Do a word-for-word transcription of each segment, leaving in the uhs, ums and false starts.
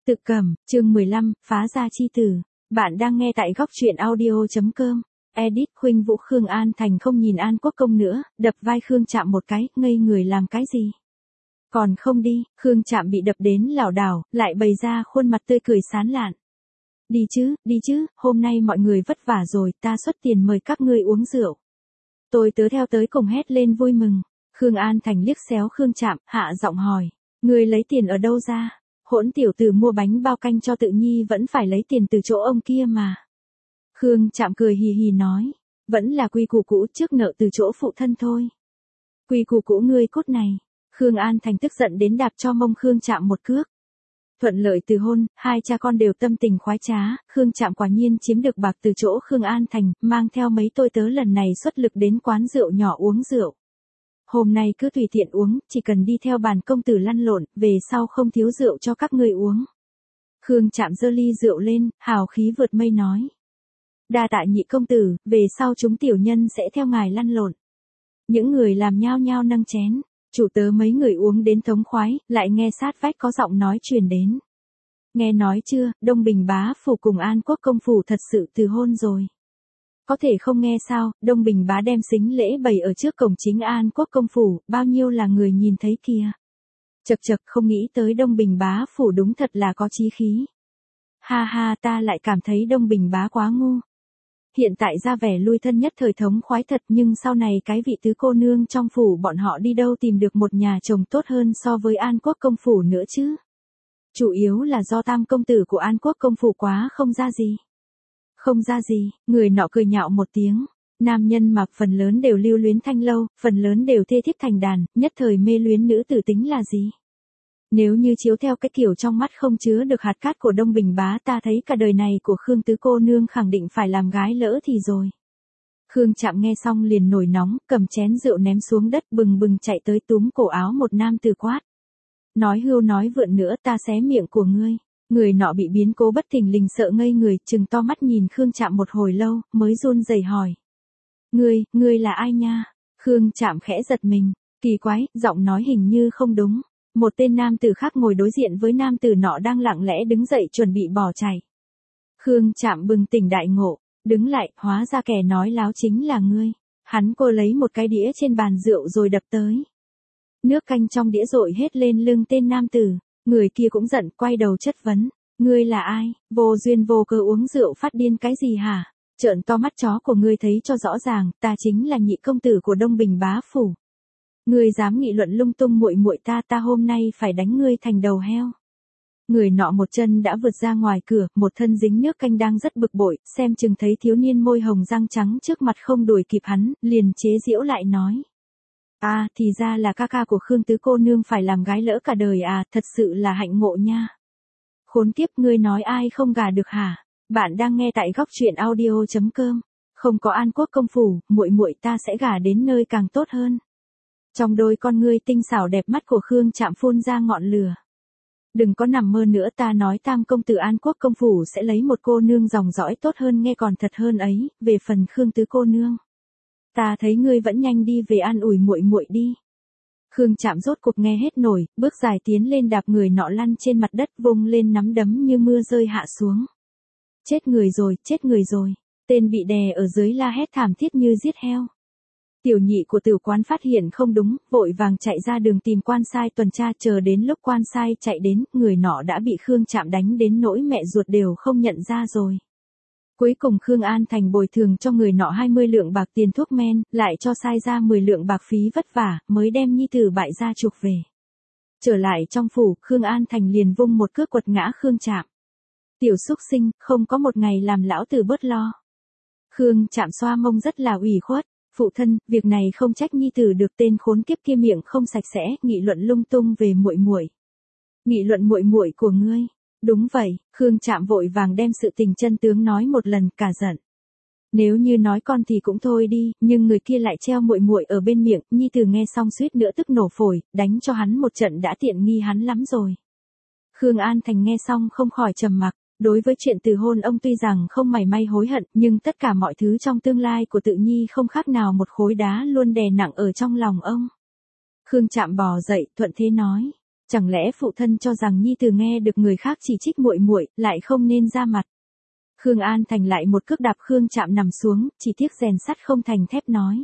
Tự Cẩm, chương mười lăm, phá gia chi tử. Bạn đang nghe tại góc truyện audio.com. Edit Khuynh Vũ. Khương An Thành không nhìn An Quốc Công nữa, đập vai Khương Trạm một cái, ngây người làm cái gì? Còn không đi. Khương Trạm bị đập đến lảo đảo, lại bày ra khuôn mặt tươi cười sán lạn. Đi chứ, đi chứ, hôm nay mọi người vất vả rồi, ta xuất tiền mời các ngươi uống rượu. Tôi tớ theo tới cùng hét lên vui mừng. Khương An Thành liếc xéo Khương Trạm, hạ giọng hỏi, ngươi lấy tiền ở đâu ra? Hỗn tiểu tử mua bánh bao canh cho Tự Nhi vẫn phải lấy tiền từ chỗ ông kia mà. Khương Trạm cười hì hì nói, vẫn là quy củ cũ, trước nợ từ chỗ phụ thân thôi. Quy củ cũ ngươi cốt này. Khương An Thành tức giận đến đạp cho mông Khương Trạm một cước. Thuận lợi từ hôn, hai cha con đều tâm tình khoái trá, Khương Trạm quả nhiên chiếm được bạc từ chỗ Khương An Thành, mang theo mấy tôi tớ lần này xuất lực đến quán rượu nhỏ uống rượu. Hôm nay cứ tùy tiện uống, chỉ cần đi theo bàn công tử lăn lộn, về sau không thiếu rượu cho các ngươi uống. Khương Trạm giơ ly rượu lên, hào khí vượt mây nói. Đa tạ nhị công tử, về sau chúng tiểu nhân sẽ theo ngài lăn lộn. Những người làm nhao nhao nâng chén, chủ tớ mấy người uống đến thống khoái, lại nghe sát vách có giọng nói truyền đến. Nghe nói chưa, Đông Bình bá phủ cùng An Quốc công phủ thật sự từ hôn rồi. Có thể không nghe sao, Đông Bình bá đem sính lễ bày ở trước cổng chính An Quốc công phủ, bao nhiêu là người nhìn thấy kìa. Chật chật, không nghĩ tới Đông Bình bá phủ đúng thật là có chí khí. Ha ha, ta lại cảm thấy Đông Bình bá quá ngu. Hiện tại ra vẻ lui thân nhất thời thống khoái thật, nhưng sau này cái vị tứ cô nương trong phủ bọn họ đi đâu tìm được một nhà chồng tốt hơn so với An Quốc công phủ nữa chứ. Chủ yếu là do tam công tử của An Quốc công phủ quá không ra gì. Không ra gì, người nọ cười nhạo một tiếng. Nam nhân mà phần lớn đều lưu luyến thanh lâu, phần lớn đều thê thiếp thành đàn, nhất thời mê luyến nữ tử tính là gì? Nếu như chiếu theo cái kiểu trong mắt không chứa được hạt cát của Đông Bình bá, ta thấy cả đời này của Khương tứ cô nương khẳng định phải làm gái lỡ thì rồi. Khương Trạm nghe xong liền nổi nóng, cầm chén rượu ném xuống đất, bừng bừng chạy tới túm cổ áo một nam tử quát. Nói hưu nói vượn nữa, ta xé miệng của ngươi. Người nọ bị biến cố bất thình lình sợ ngây người, trừng to mắt nhìn Khương Trạm một hồi lâu, mới run rẩy hỏi. Ngươi, ngươi là ai nha? Khương Trạm khẽ giật mình, kỳ quái, giọng nói hình như không đúng. Một tên nam tử khác ngồi đối diện với nam tử nọ đang lặng lẽ đứng dậy chuẩn bị bỏ chạy. Khương Trạm bừng tỉnh đại ngộ, đứng lại, hóa ra kẻ nói láo chính là ngươi. Hắn cô lấy một cái đĩa trên bàn rượu rồi đập tới. Nước canh trong đĩa dội hết lên lưng tên nam tử. Người kia cũng giận, quay đầu chất vấn. Ngươi là ai? Vô duyên vô cớ uống rượu phát điên cái gì hả? Trợn to mắt chó của ngươi thấy cho rõ ràng, ta chính là nhị công tử của Đông Bình bá phủ. Ngươi dám nghị luận lung tung muội muội ta, ta hôm nay phải đánh ngươi thành đầu heo. Người nọ một chân đã vượt ra ngoài cửa, một thân dính nước canh đang rất bực bội, xem chừng thấy thiếu niên môi hồng răng trắng trước mặt không đuổi kịp hắn, liền chế giễu lại nói. À, thì ra là ca ca của Khương tứ cô nương phải làm gái lỡ cả đời à, thật sự là hạnh ngộ nha. Khốn kiếp, ngươi nói ai không gả được hả? Bạn đang nghe tại góc truyện audio.com. Không có An Quốc công phủ, muội muội ta sẽ gả đến nơi càng tốt hơn. Trong đôi con ngươi tinh xảo đẹp mắt của Khương Trạm phun ra ngọn lửa. Đừng có nằm mơ nữa, ta nói tam công tử An Quốc công phủ sẽ lấy một cô nương dòng dõi tốt hơn, nghe còn thật hơn ấy, về phần Khương tứ cô nương. Ta thấy ngươi vẫn nhanh đi về an ủi muội muội đi. Khương Trạm rốt cuộc nghe hết nổi, bước dài tiến lên đạp người nọ lăn trên mặt đất, vung lên nắm đấm như mưa rơi hạ xuống. Chết người rồi, chết người rồi. Tên bị đè ở dưới la hét thảm thiết như giết heo. Tiểu nhị của tử quán phát hiện không đúng, vội vàng chạy ra đường tìm quan sai tuần tra, chờ đến lúc quan sai chạy đến, người nọ đã bị Khương Trạm đánh đến nỗi mẹ ruột đều không nhận ra rồi. Cuối cùng Khương An Thành bồi thường cho người nọ hai mươi lượng bạc tiền thuốc men, lại cho sai ra mười lượng bạc phí vất vả, mới đem nhi tử bại gia chuộc về. Trở lại trong phủ, Khương An Thành liền vung một cước quật ngã Khương Trạm. Tiểu súc sinh, không có một ngày làm lão tử bớt lo. Khương Trạm xoa mông rất là ủy khuất. Phụ thân, việc này không trách nhi tử được, tên khốn kiếp kia miệng không sạch sẽ, nghị luận lung tung về muội muội. Nghị luận muội muội của ngươi. Đúng vậy, Khương Trạm vội vàng đem sự tình chân tướng nói một lần, cả giận. Nếu như nói con thì cũng thôi đi, nhưng người kia lại treo muội muội ở bên miệng, nhi tử nghe xong suýt nữa tức nổ phổi, đánh cho hắn một trận đã tiện nghi hắn lắm rồi. Khương An Thành nghe xong không khỏi trầm mặc. Đối với chuyện từ hôn ông tuy rằng không mảy may hối hận, nhưng tất cả mọi thứ trong tương lai của Tự Nhi không khác nào một khối đá luôn đè nặng ở trong lòng ông. Khương Trạm bò dậy, thuận thế nói. Chẳng lẽ phụ thân cho rằng nhi tử nghe được người khác chỉ trích muội muội, lại không nên ra mặt. Khương An Thành lại một cước đạp Khương Trạm nằm xuống, chỉ tiếc rèn sắt không thành thép nói.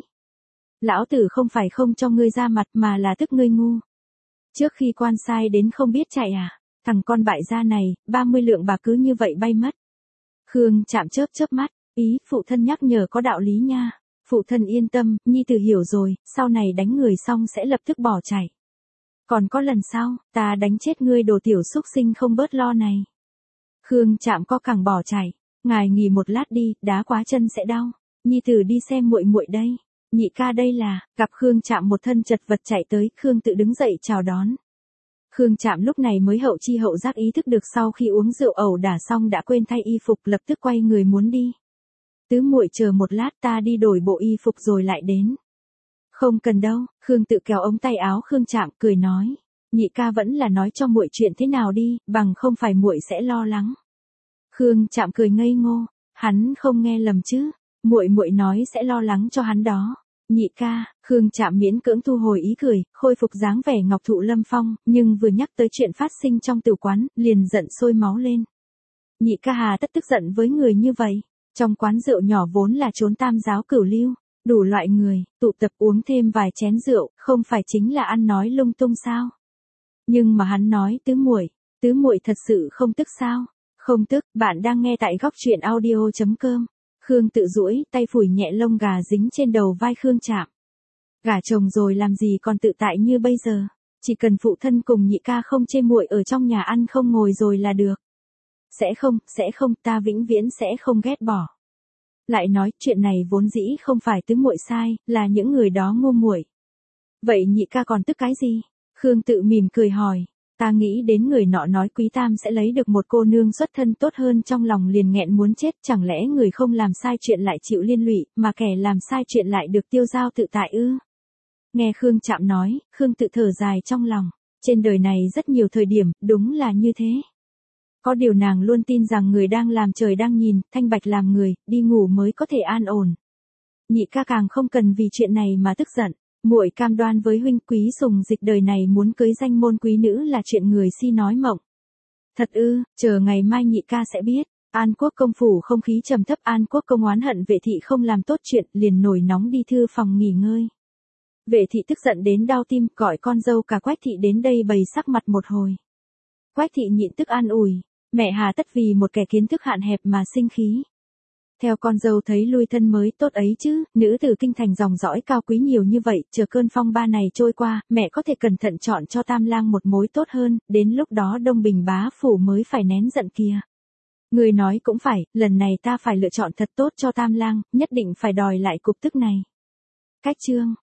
Lão tử không phải không cho ngươi ra mặt mà là tức ngươi ngu. Trước khi quan sai đến không biết chạy à, thằng con bại gia này, ba mươi lượng bạc cứ như vậy bay mất. Khương Trạm chớp chớp mắt, ý phụ thân nhắc nhở có đạo lý nha. Phụ thân yên tâm, nhi tử hiểu rồi, sau này đánh người xong sẽ lập tức bỏ chạy. Còn có lần sau, ta đánh chết ngươi đồ tiểu xúc sinh không bớt lo này. Khương Trạm co cẳng bỏ chạy, ngài nghỉ một lát đi, đá quá chân sẽ đau. Nhi tử đi xem muội muội đây. Nhị ca đây là, gặp Khương Trạm một thân chật vật chạy tới, Khương tự đứng dậy chào đón. Khương Trạm lúc này mới hậu chi hậu giác ý thức được sau khi uống rượu ẩu đả xong đã quên thay y phục, lập tức quay người muốn đi. Tứ muội chờ một lát, ta đi đổi bộ y phục rồi lại đến. Không cần đâu, Khương tự kéo ống tay áo Khương Trạm cười nói. Nhị ca vẫn là nói cho muội chuyện thế nào đi, bằng không phải muội sẽ lo lắng. Khương Trạm cười ngây ngô, hắn không nghe lầm chứ, muội muội nói sẽ lo lắng cho hắn đó. Nhị ca, Khương Trạm miễn cưỡng thu hồi ý cười, khôi phục dáng vẻ ngọc thụ lâm phong, nhưng vừa nhắc tới chuyện phát sinh trong tử quán, liền giận sôi máu lên. Nhị ca hà tất tức giận với người như vậy, trong quán rượu nhỏ vốn là chốn tam giáo cửu lưu, đủ loại người, tụ tập uống thêm vài chén rượu, không phải chính là ăn nói lung tung sao? Nhưng mà hắn nói tứ muội, tứ muội thật sự không tức sao? Không tức, bạn đang nghe tại góc truyện audio chấm com. Khương tự duỗi tay phủi nhẹ lông gà dính trên đầu vai Khương Trạm. Gả chồng rồi làm gì còn tự tại như bây giờ, chỉ cần phụ thân cùng nhị ca không chê muội ở trong nhà ăn không ngồi rồi là được. Sẽ không, sẽ không, ta vĩnh viễn sẽ không ghét bỏ. Lại nói, chuyện này vốn dĩ không phải tứ muội sai, là những người đó ngu muội. Vậy nhị ca còn tức cái gì? Khương tự mỉm cười hỏi. Ta nghĩ đến người nọ nói Quý Tam sẽ lấy được một cô nương xuất thân tốt hơn, trong lòng liền nghẹn muốn chết, chẳng lẽ người không làm sai chuyện lại chịu liên lụy, mà kẻ làm sai chuyện lại được tiêu dao tự tại ư? Nghe Khương Trạm nói, Khương tự thở dài trong lòng, trên đời này rất nhiều thời điểm, đúng là như thế. Có điều nàng luôn tin rằng người đang làm trời đang nhìn, thanh bạch làm người, đi ngủ mới có thể an ổn. Nhị ca càng không cần vì chuyện này mà tức giận. Muội cam đoan với huynh, Quý Sùng Dịch đời này muốn cưới danh môn quý nữ là chuyện người si nói mộng. Thật ư? Chờ ngày mai nhị ca sẽ biết. An Quốc công phủ không khí trầm thấp, An Quốc công oán hận vệ thị không làm tốt chuyện, liền nổi nóng đi thư phòng nghỉ ngơi. Vệ thị tức giận đến đau tim, gọi con dâu cả Quách thị đến đây bày sắc mặt một hồi. Quách thị nhịn tức an ủi, mẹ hà tất vì một kẻ kiến thức hạn hẹp mà sinh khí. Theo con dâu thấy lui thân mới tốt ấy chứ, nữ từ kinh thành dòng dõi cao quý nhiều như vậy, chờ cơn phong ba này trôi qua, mẹ có thể cẩn thận chọn cho Tam Lang một mối tốt hơn, đến lúc đó Đông Bình bá phủ mới phải nén giận kìa. Người nói cũng phải, lần này ta phải lựa chọn thật tốt cho Tam Lang, nhất định phải đòi lại cục tức này. Cách chương